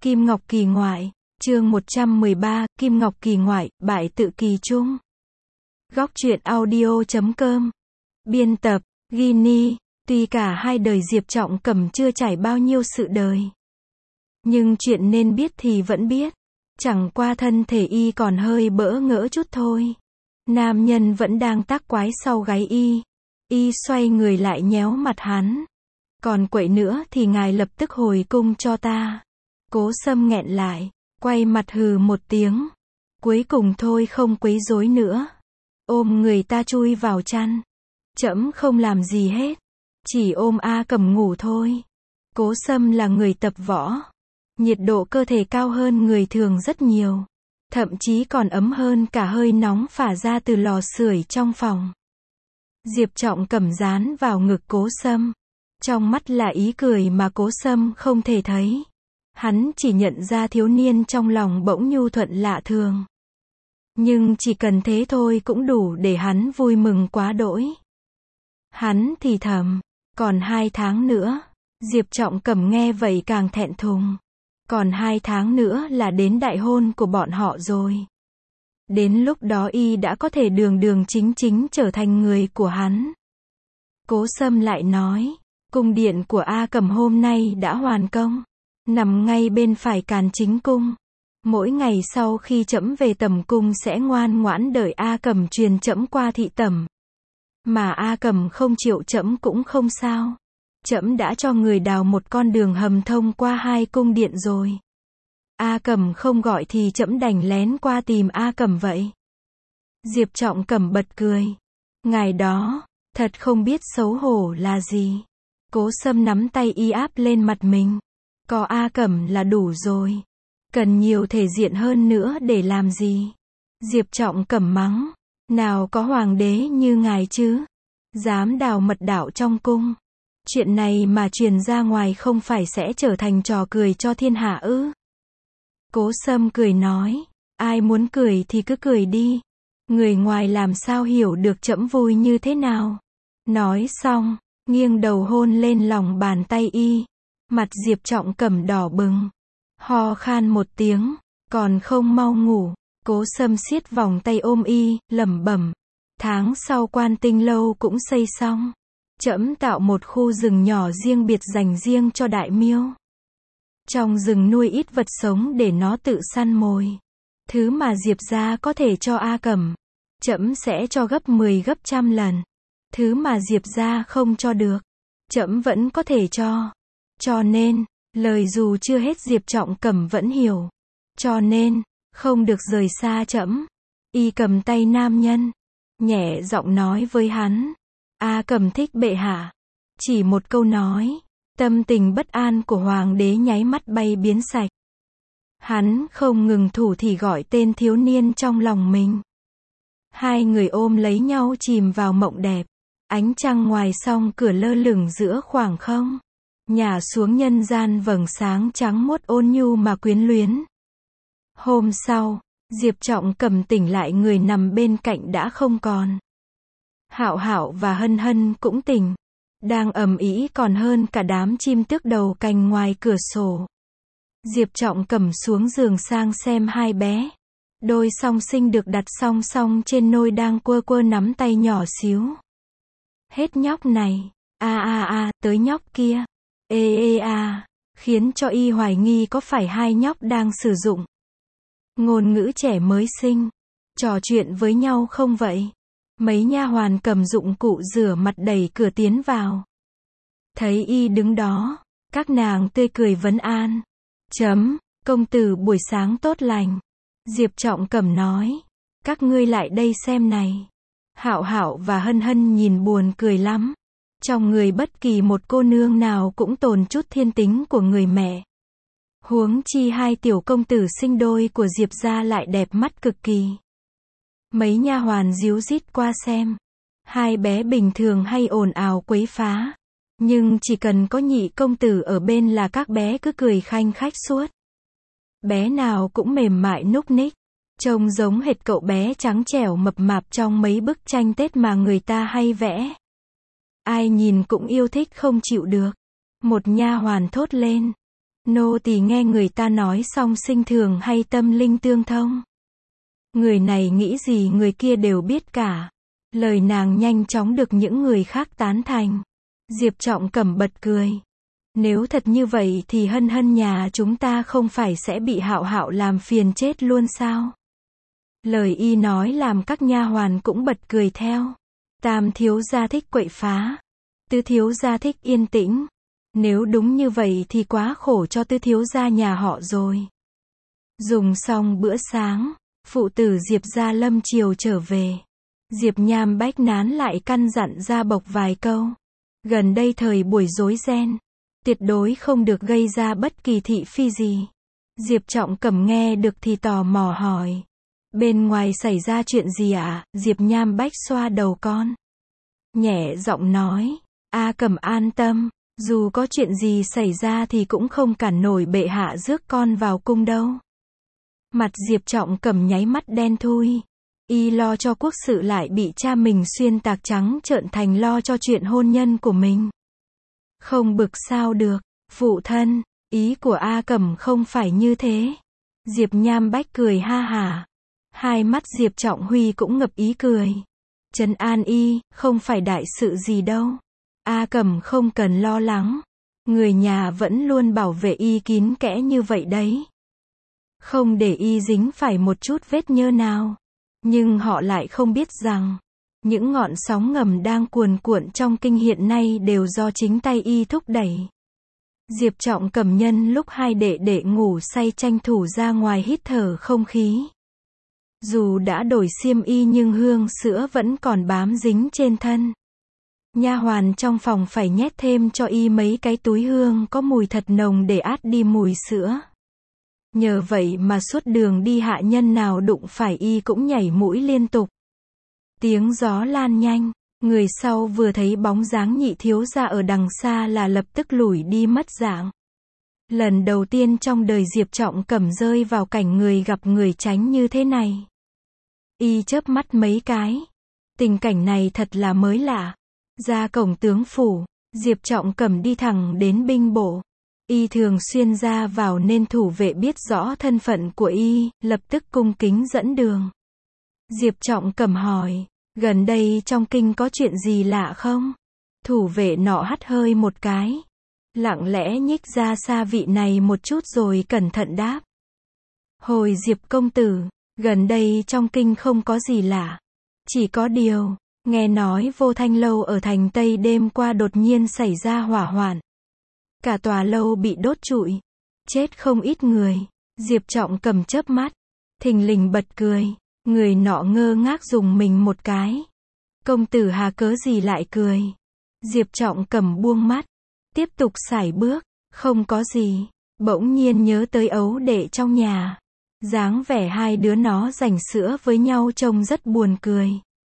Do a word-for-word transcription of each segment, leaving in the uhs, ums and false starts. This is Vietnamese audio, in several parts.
Kim Ngọc Kỳ ngoại, chương một trăm mười ba, Kim Ngọc Kỳ ngoại, bại tự kỳ trung. Góc truyện audio chấm com. Biên tập, Ginny. Tuy cả hai đời Diệp Trọng Cẩm chưa trải bao nhiêu sự đời, nhưng chuyện nên biết thì vẫn biết. Chẳng qua thân thể y còn hơi bỡ ngỡ chút thôi. Nam nhân vẫn đang tác quái sau gáy y. Y xoay người lại nhéo mặt hắn. Còn quậy nữa thì ngài lập tức hồi cung cho ta. Cố Sâm nghẹn lại, quay mặt hừ một tiếng. Cuối cùng thôi không quấy rối nữa. Ôm người ta chui vào chăn. Trẫm không làm gì hết. Chỉ ôm A Cẩm ngủ thôi. Cố Sâm là người tập võ. Nhiệt độ cơ thể cao hơn người thường rất nhiều. Thậm chí còn ấm hơn cả hơi nóng phả ra từ lò sưởi trong phòng. Diệp Trọng Cẩm dán vào ngực Cố Sâm. Trong mắt là ý cười mà Cố Sâm không thể thấy. Hắn chỉ nhận ra thiếu niên trong lòng bỗng nhu thuận lạ thường. Nhưng chỉ cần thế thôi cũng đủ để hắn vui mừng quá đỗi. Hắn thì thầm, còn hai tháng nữa. Diệp Trọng Cẩm nghe vậy càng thẹn thùng. Còn hai tháng nữa là đến đại hôn của bọn họ rồi. Đến lúc đó y đã có thể đường đường chính chính trở thành người của hắn. Cố Sâm lại nói, cung điện của A Cẩm hôm nay đã hoàn công. Nằm ngay bên phải Càn Chính cung. Mỗi ngày sau khi trẫm về tẩm cung sẽ ngoan ngoãn đợi A Cẩm truyền trẫm qua thị tẩm. Mà A Cẩm không chịu trẫm cũng không sao. Trẫm đã cho người đào một con đường hầm thông qua hai cung điện rồi. A Cẩm không gọi thì trẫm đành lén qua tìm A Cẩm vậy. Diệp Trọng Cẩm bật cười. Ngài đó, thật không biết xấu hổ là gì. Cố Sâm nắm tay y áp lên mặt mình. Có A Cẩm là đủ rồi. Cần nhiều thể diện hơn nữa để làm gì? Diệp Trọng Cẩm mắng. Nào có hoàng đế như ngài chứ? Dám đào mật đạo trong cung. Chuyện này mà truyền ra ngoài không phải sẽ trở thành trò cười cho thiên hạ ư? Cố Sâm cười nói. Ai muốn cười thì cứ cười đi. Người ngoài làm sao hiểu được trẫm vui như thế nào? Nói xong, nghiêng đầu hôn lên lòng bàn tay y. Mặt Diệp Trọng Cẩm đỏ bừng. Ho khan một tiếng. Còn không mau ngủ. Cố Sâm siết vòng tay ôm y, lẩm bẩm. Tháng sau Quan Tinh lâu cũng xây xong. Trẫm tạo một khu rừng nhỏ riêng biệt dành riêng cho đại miêu. Trong rừng nuôi ít vật sống để nó tự săn mồi. Thứ mà Diệp gia có thể cho A Cẩm, trẫm sẽ cho gấp mười gấp trăm lần. Thứ mà Diệp gia không cho được, trẫm vẫn có thể cho. Cho nên, lời dù chưa hết Diệp Trọng Cẩm vẫn hiểu. Cho nên, không được rời xa trẫm. Y cầm tay nam nhân, nhẹ giọng nói với hắn. A Cẩm thích bệ hạ. Chỉ một câu nói, tâm tình bất an của hoàng đế nháy mắt bay biến sạch. Hắn không ngừng thủ thỉ gọi tên thiếu niên trong lòng mình. Hai người ôm lấy nhau chìm vào mộng đẹp. Ánh trăng ngoài song cửa lơ lửng giữa khoảng không. Nhả xuống nhân gian vầng sáng trắng muốt ôn nhu mà quyến luyến. Hôm sau, Diệp Trọng Cẩm tỉnh lại, người nằm bên cạnh đã không còn. Hạo Hạo và Hân Hân cũng tỉnh. Đang ầm ĩ còn hơn cả đám chim tước đầu cành ngoài cửa sổ. Diệp Trọng Cẩm xuống giường sang xem hai bé. Đôi song sinh được đặt song song trên nôi đang quơ quơ nắm tay nhỏ xíu. Hết nhóc này. A a a, tới nhóc kia. Ê ê a, khiến cho y hoài nghi có phải hai nhóc đang sử dụng ngôn ngữ trẻ mới sinh, trò chuyện với nhau không vậy? Mấy nha hoàn cầm dụng cụ rửa mặt đẩy cửa tiến vào. Thấy y đứng đó, các nàng tươi cười vấn an. Chấm, công tử buổi sáng tốt lành. Diệp Trọng Cẩm nói. Các ngươi lại đây xem này. Hạo Hạo và Hân Hân nhìn buồn cười lắm. Trong người bất kỳ một cô nương nào cũng tồn chút thiên tính của người mẹ. Huống chi hai tiểu công tử sinh đôi của Diệp gia lại đẹp mắt cực kỳ. Mấy nha hoàn díu dít qua xem. Hai bé bình thường hay ồn ào quấy phá. Nhưng chỉ cần có nhị công tử ở bên là các bé cứ cười khanh khách suốt. Bé nào cũng mềm mại núc ních. Trông giống hệt cậu bé trắng trẻo mập mạp trong mấy bức tranh Tết mà người ta hay vẽ. Ai nhìn cũng yêu thích không chịu được. Một nha hoàn thốt lên. Nô tỳ nghe người ta nói xong sinh thường hay tâm linh tương thông. Người này nghĩ gì người kia đều biết cả. Lời nàng nhanh chóng được những người khác tán thành. Diệp Trọng Cẩm bật cười. Nếu thật như vậy thì Hân Hân nhà chúng ta không phải sẽ bị Hạo Hạo làm phiền chết luôn sao? Lời y nói làm các nha hoàn cũng bật cười theo. Tam thiếu gia thích quậy phá. Tứ thiếu gia thích yên tĩnh. Nếu đúng như vậy thì quá khổ cho tứ thiếu gia nhà họ rồi. Dùng xong bữa sáng, phụ tử Diệp gia lâm chiều trở về. Diệp Nham Bách nán lại căn dặn Gia Bộc vài câu. Gần đây thời buổi rối ren, tuyệt đối không được gây ra bất kỳ thị phi gì. Diệp Trọng Cẩm nghe được thì tò mò hỏi. Bên ngoài xảy ra chuyện gì ạ? À? Diệp Nham Bách xoa đầu con. Nhẹ giọng nói. A Cẩm an tâm, dù có chuyện gì xảy ra thì cũng không cản nổi bệ hạ rước con vào cung đâu. Mặt Diệp Trọng Cẩm nháy mắt đen thui. Y lo cho quốc sự lại bị cha mình xuyên tạc trắng trợn thành lo cho chuyện hôn nhân của mình. Không bực sao được, phụ thân, ý của A Cẩm không phải như thế. Diệp Nham Bách cười ha hả. Hai mắt Diệp Trọng Huy cũng ngập ý cười. Trấn an y, không phải đại sự gì đâu. A Cẩm không cần lo lắng. Người nhà vẫn luôn bảo vệ y kín kẽ như vậy đấy. Không để y dính phải một chút vết nhơ nào. Nhưng họ lại không biết rằng, những ngọn sóng ngầm đang cuồn cuộn trong kinh hiện nay đều do chính tay y thúc đẩy. Diệp Trọng Cẩm nhân lúc hai đệ đệ ngủ say tranh thủ ra ngoài hít thở không khí. Dù đã đổi xiêm y nhưng hương sữa vẫn còn bám dính trên thân. Nha hoàn trong phòng phải nhét thêm cho y mấy cái túi hương có mùi thật nồng để át đi mùi sữa. Nhờ vậy mà suốt đường đi hạ nhân nào đụng phải y cũng nhảy mũi liên tục. Tiếng gió lan nhanh, người sau vừa thấy bóng dáng nhị thiếu gia ở đằng xa là lập tức lủi đi mất dạng. Lần đầu tiên trong đời Diệp Trọng Cẩm rơi vào cảnh người gặp người tránh như thế này. Y chớp mắt mấy cái. Tình cảnh này thật là mới lạ. Ra cổng tướng phủ, Diệp Trọng Cẩm đi thẳng đến binh bộ. Y thường xuyên ra vào nên thủ vệ biết rõ thân phận của y, lập tức cung kính dẫn đường. Diệp Trọng Cẩm hỏi, gần đây trong kinh có chuyện gì lạ không? Thủ vệ nọ hắt hơi một cái. Lặng lẽ nhích ra xa vị này một chút rồi cẩn thận đáp. Hồi Diệp công tử, gần đây trong kinh không có gì lạ. Chỉ có điều, nghe nói Vô Thanh lâu ở thành Tây đêm qua đột nhiên xảy ra hỏa hoạn. Cả tòa lâu bị đốt trụi. Chết không ít người. Diệp Trọng Cẩm chớp mắt. Thình lình bật cười. Người nọ ngơ ngác dùng mình một cái. Công tử hà cớ gì lại cười? Diệp Trọng Cẩm buông mắt. Tiếp tục sải bước. Không có gì. Bỗng nhiên nhớ tới ấu đệ trong nhà. Dáng vẻ hai đứa nó giành sữa với nhau trông rất buồn cười.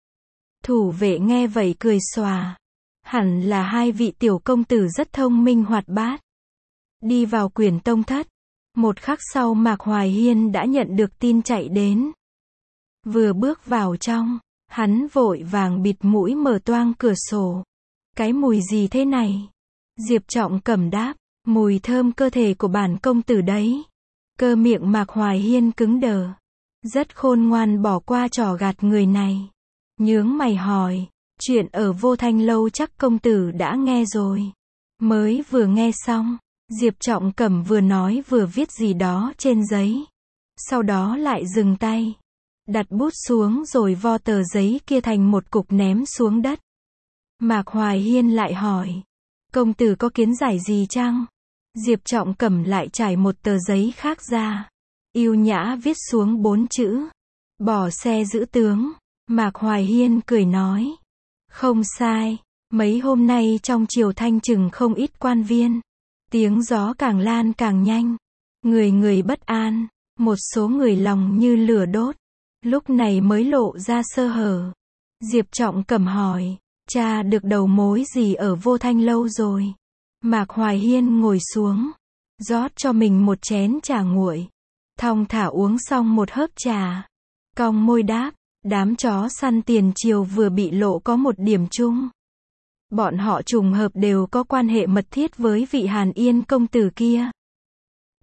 Thủ vệ nghe vậy cười xòa. Hẳn là hai vị tiểu công tử rất thông minh hoạt bát. Đi vào Quyển Tông thất. Một khắc sau Mạc Hoài Hiên đã nhận được tin chạy đến. Vừa bước vào trong, hắn vội vàng bịt mũi mở toang cửa sổ. Cái mùi gì thế này? Diệp Trọng Cẩm đáp, mùi thơm cơ thể của bản công tử đấy. Cơ miệng Mạc Hoài Hiên cứng đờ. Rất khôn ngoan bỏ qua trò gạt người này. Nhướng mày hỏi. Chuyện ở Vô Thanh lâu chắc công tử đã nghe rồi. Mới vừa nghe xong, Diệp Trọng Cẩm vừa nói vừa viết gì đó trên giấy. Sau đó lại dừng tay. Đặt bút xuống rồi vo tờ giấy kia thành một cục ném xuống đất. Mạc Hoài Hiên lại hỏi. Công tử có kiến giải gì chăng? Diệp Trọng Cẩm lại trải một tờ giấy khác ra. Yêu nhã viết xuống bốn chữ. Bỏ xe giữ tướng. Mạc Hoài Hiên cười nói. Không sai, mấy hôm nay trong triều thanh trừng không ít quan viên. Tiếng gió càng lan càng nhanh. Người người bất an, một số người lòng như lửa đốt. Lúc này mới lộ ra sơ hở. Diệp Trọng Cẩm hỏi, cha được đầu mối gì ở Vô Thanh lâu rồi? Mạc Hoài Hiên ngồi xuống, rót cho mình một chén trà nguội. Thong thả uống xong một hớp trà. Cong môi đáp. Đám chó săn tiền triều vừa bị lộ có một điểm chung. Bọn họ trùng hợp đều có quan hệ mật thiết với vị Hàn Yên công tử kia.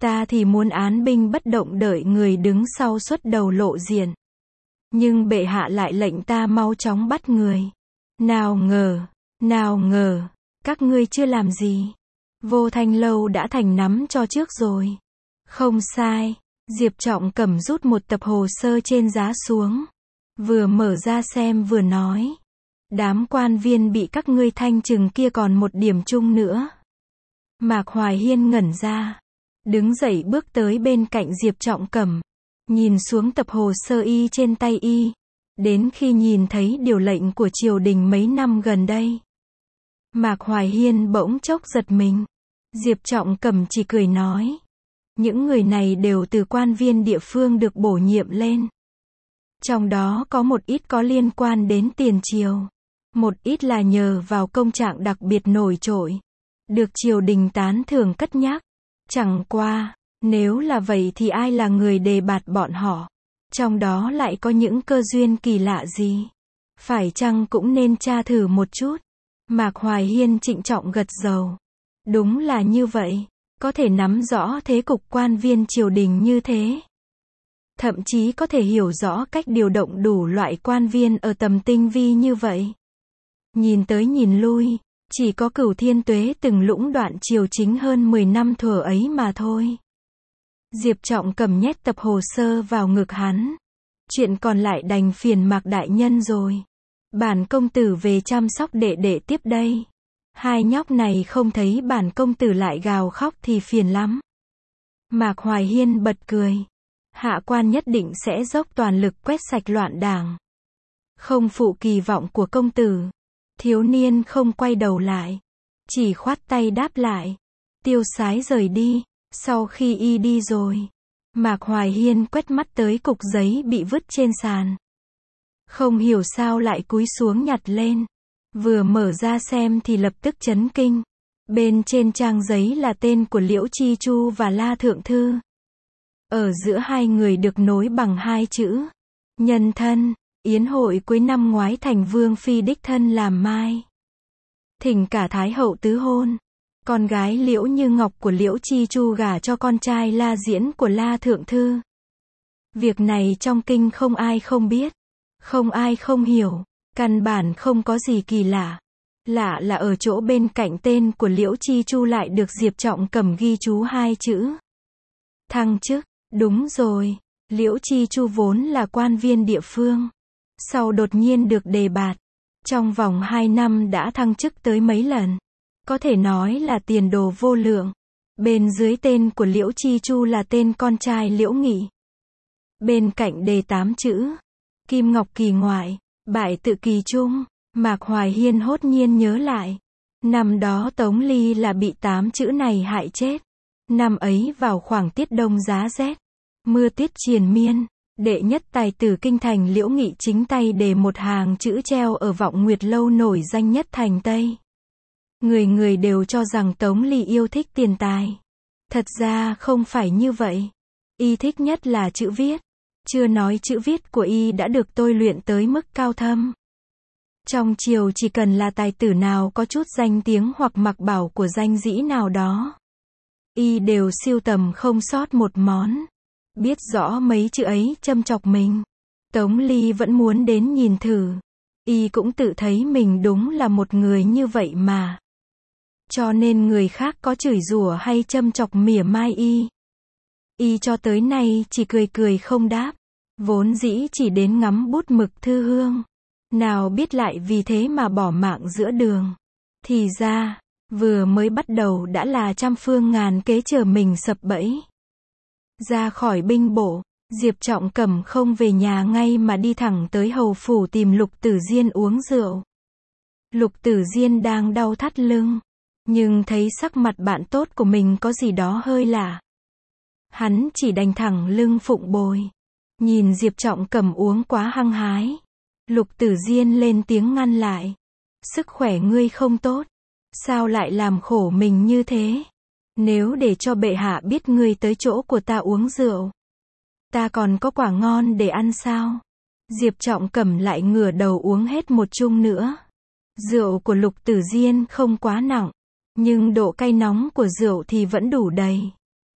Ta thì muốn án binh bất động đợi người đứng sau xuất đầu lộ diện. Nhưng bệ hạ lại lệnh ta mau chóng bắt người. Nào ngờ, nào ngờ, các ngươi chưa làm gì. Vô Thanh Lâu đã thành nắm cho trước rồi. Không sai, Diệp Trọng Cẩm rút một tập hồ sơ trên giá xuống. Vừa mở ra xem vừa nói. Đám quan viên bị các ngươi thanh trừng kia còn một điểm chung nữa. Mạc Hoài Hiên ngẩn ra. Đứng dậy bước tới bên cạnh Diệp Trọng Cẩm. Nhìn xuống tập hồ sơ y trên tay y. Đến khi nhìn thấy điều lệnh của triều đình mấy năm gần đây. Mạc Hoài Hiên bỗng chốc giật mình. Diệp Trọng Cẩm chỉ cười nói. Những người này đều từ quan viên địa phương được bổ nhiệm lên. Trong đó có một ít có liên quan đến tiền triều. Một ít là nhờ vào công trạng đặc biệt nổi trội. Được triều đình tán thưởng cất nhắc. Chẳng qua, nếu là vậy thì ai là người đề bạt bọn họ? Trong đó lại có những cơ duyên kỳ lạ gì? Phải chăng cũng nên tra thử một chút? Mạc Hoài Hiên trịnh trọng gật đầu. Đúng là như vậy. Có thể nắm rõ thế cục quan viên triều đình như thế. Thậm chí có thể hiểu rõ cách điều động đủ loại quan viên ở tầm tinh vi như vậy. Nhìn tới nhìn lui, chỉ có Cửu Thiên Tuế từng lũng đoạn triều chính hơn mười năm thuở ấy mà thôi. Diệp Trọng Cẩm nhét tập hồ sơ vào ngực hắn. Chuyện còn lại đành phiền Mạc đại nhân rồi. Bản công tử về chăm sóc đệ đệ tiếp đây. Hai nhóc này không thấy bản công tử lại gào khóc thì phiền lắm. Mạc Hoài Hiên bật cười. Hạ quan nhất định sẽ dốc toàn lực quét sạch loạn đảng. Không phụ kỳ vọng của công tử. Thiếu niên không quay đầu lại. Chỉ khoát tay đáp lại. Tiêu sái rời đi. Sau khi y đi rồi. Mạc Hoài Hiên quét mắt tới cục giấy bị vứt trên sàn. Không hiểu sao lại cúi xuống nhặt lên. Vừa mở ra xem thì lập tức chấn kinh. Bên trên trang giấy là tên của Liễu Chi Chu và La Thượng Thư. Ở giữa hai người được nối bằng hai chữ. Nhân thân. Yến hội cuối năm ngoái thành Vương Phi đích thân làm mai. Thỉnh cả Thái hậu tứ hôn. Con gái Liễu Như Ngọc của Liễu Chi Chu gả cho con trai La Diễn của La Thượng Thư. Việc này trong kinh không ai không biết. Không ai không hiểu. Căn bản không có gì kỳ lạ. Lạ là ở chỗ bên cạnh tên của Liễu Chi Chu lại được Diệp Trọng Cẩm ghi chú hai chữ. Thăng chức. Đúng rồi. Liễu Chi Chu vốn là quan viên địa phương. Sau đột nhiên được đề bạt. Trong vòng hai năm đã thăng chức tới mấy lần. Có thể nói là tiền đồ vô lượng. Bên dưới tên của Liễu Chi Chu là tên con trai Liễu Nghị. Bên cạnh đề tám chữ. Kim Ngọc Kỳ ngoại. Bại tự kỳ trung. Mạc Hoài Hiên hốt nhiên nhớ lại. Năm đó Tống Ly là bị tám chữ này hại chết. Năm ấy vào khoảng tiết đông giá rét. Mưa tiết triền miên. Đệ nhất tài tử kinh thành Liễu Nghị chính tay đề một hàng chữ treo ở Vọng Nguyệt Lâu nổi danh nhất thành Tây. Người người đều cho rằng Tống Ly yêu thích tiền tài. Thật ra không phải như vậy. Y thích nhất là chữ viết. Chưa nói chữ viết của y đã được tôi luyện tới mức cao thâm. Trong triều chỉ cần là tài tử nào có chút danh tiếng hoặc mặc bảo của danh dĩ nào đó. Y đều siêu tầm không sót một món. Biết rõ mấy chữ ấy châm chọc mình. Tống Ly vẫn muốn đến nhìn thử. Y cũng tự thấy mình đúng là một người như vậy mà. Cho nên người khác có chửi rủa hay châm chọc mỉa mai y. Y cho tới nay chỉ cười cười không đáp. Vốn dĩ chỉ đến ngắm bút mực thư hương. Nào biết lại vì thế mà bỏ mạng giữa đường. Thì ra, vừa mới bắt đầu đã là trăm phương ngàn kế chờ mình sập bẫy. Ra khỏi binh bộ, Diệp Trọng Cẩm không về nhà ngay mà đi thẳng tới hầu phủ tìm Lục Tử Diên uống rượu. Lục Tử Diên đang đau thắt lưng, nhưng thấy sắc mặt bạn tốt của mình có gì đó hơi lạ. Hắn chỉ đành thẳng lưng phụng bồi. Nhìn Diệp Trọng Cẩm uống quá hăng hái. Lục Tử Diên lên tiếng ngăn lại. Sức khỏe ngươi không tốt. Sao lại làm khổ mình như thế? Nếu để cho bệ hạ biết ngươi tới chỗ của ta uống rượu. Ta còn có quả ngon để ăn sao? Diệp Trọng Cẩm lại ngửa đầu uống hết một chung nữa. Rượu của Lục Tử Diên không quá nặng. Nhưng độ cay nóng của rượu thì vẫn đủ đầy.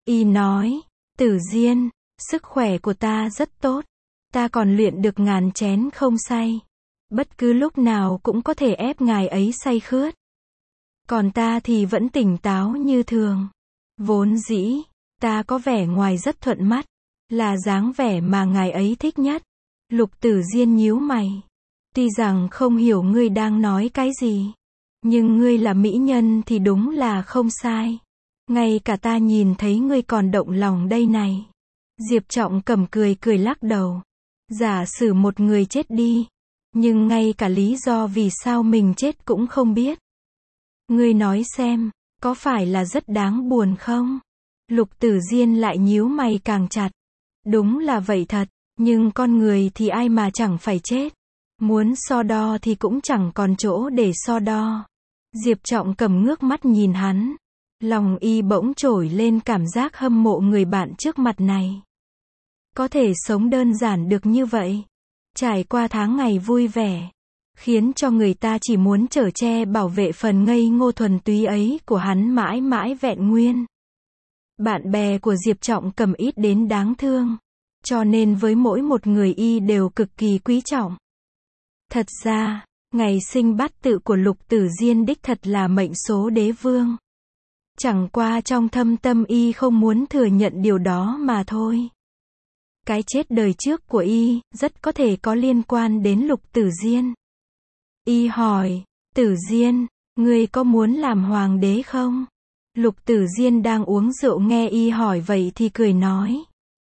Y nói, Tử Diên, sức khỏe của ta rất tốt. Ta còn luyện được ngàn chén không say. Bất cứ lúc nào cũng có thể ép ngài ấy say khướt. Còn ta thì vẫn tỉnh táo như thường. Vốn dĩ, ta có vẻ ngoài rất thuận mắt, là dáng vẻ mà ngài ấy thích nhất. Lục Tử Diên nhíu mày. Tuy rằng không hiểu ngươi đang nói cái gì, nhưng ngươi là mỹ nhân thì đúng là không sai. Ngay cả ta nhìn thấy ngươi còn động lòng đây này. Diệp Trọng Cẩm cười cười lắc đầu. Giả sử một người chết đi, nhưng ngay cả lý do vì sao mình chết cũng không biết. Ngươi nói xem, có phải là rất đáng buồn không? Lục Tử Diên lại nhíu mày càng chặt. Đúng là vậy thật, nhưng con người thì ai mà chẳng phải chết. Muốn so đo thì cũng chẳng còn chỗ để so đo. Diệp Trọng Cẩm ngước mắt nhìn hắn. Lòng y bỗng trỗi lên cảm giác hâm mộ người bạn trước mặt này. Có thể sống đơn giản được như vậy. Trải qua tháng ngày vui vẻ. Khiến cho người ta chỉ muốn chở che bảo vệ phần ngây ngô thuần túy ấy của hắn mãi mãi vẹn nguyên. Bạn bè của Diệp Trọng Cẩm ít đến đáng thương. Cho nên với mỗi một người y đều cực kỳ quý trọng. Thật ra, ngày sinh bát tự của Lục Tử Diên đích thật là mệnh số đế vương. Chẳng qua trong thâm tâm y không muốn thừa nhận điều đó mà thôi. Cái chết đời trước của y, rất có thể có liên quan đến Lục Tử Diên. Y hỏi, Tử Diên, ngươi có muốn làm hoàng đế không? Lục Tử Diên đang uống rượu nghe y hỏi vậy thì cười nói.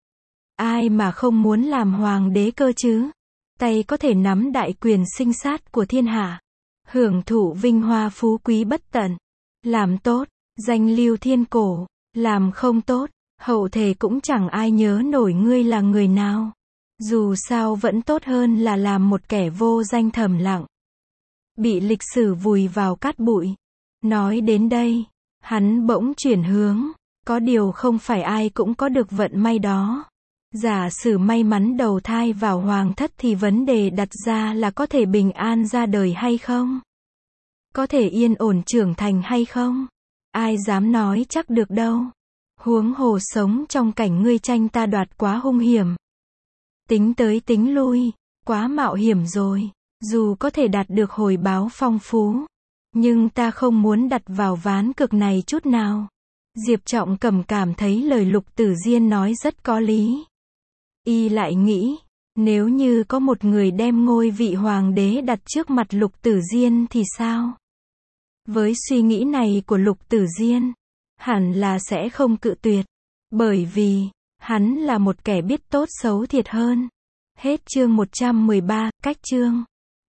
Ai mà không muốn làm hoàng đế cơ chứ? Tay có thể nắm đại quyền sinh sát của thiên hạ. Hưởng thụ vinh hoa phú quý bất tận. Làm tốt, danh lưu thiên cổ. Làm không tốt, hậu thể cũng chẳng ai nhớ nổi ngươi là người nào. Dù sao vẫn tốt hơn là làm một kẻ vô danh thầm lặng. Bị lịch sử vùi vào cát bụi. Nói đến đây, hắn bỗng chuyển hướng. Có điều không phải ai cũng có được vận may đó. Giả sử may mắn đầu thai vào hoàng thất thì vấn đề đặt ra là có thể bình an ra đời hay không? Có thể yên ổn trưởng thành hay không? Ai dám nói chắc được đâu. Huống hồ sống trong cảnh ngươi tranh ta đoạt quá hung hiểm. Tính tới tính lui, quá mạo hiểm rồi. Dù có thể đạt được hồi báo phong phú, nhưng ta không muốn đặt vào ván cược này chút nào. Diệp Trọng Cẩm cảm thấy lời Lục Tử Diên nói rất có lý. Y lại nghĩ, nếu như có một người đem ngôi vị hoàng đế đặt trước mặt Lục Tử Diên thì sao? Với suy nghĩ này của Lục Tử Diên, hẳn là sẽ không cự tuyệt. Bởi vì, hắn là một kẻ biết tốt xấu thiệt hơn. Hết chương một trăm mười ba, cách chương.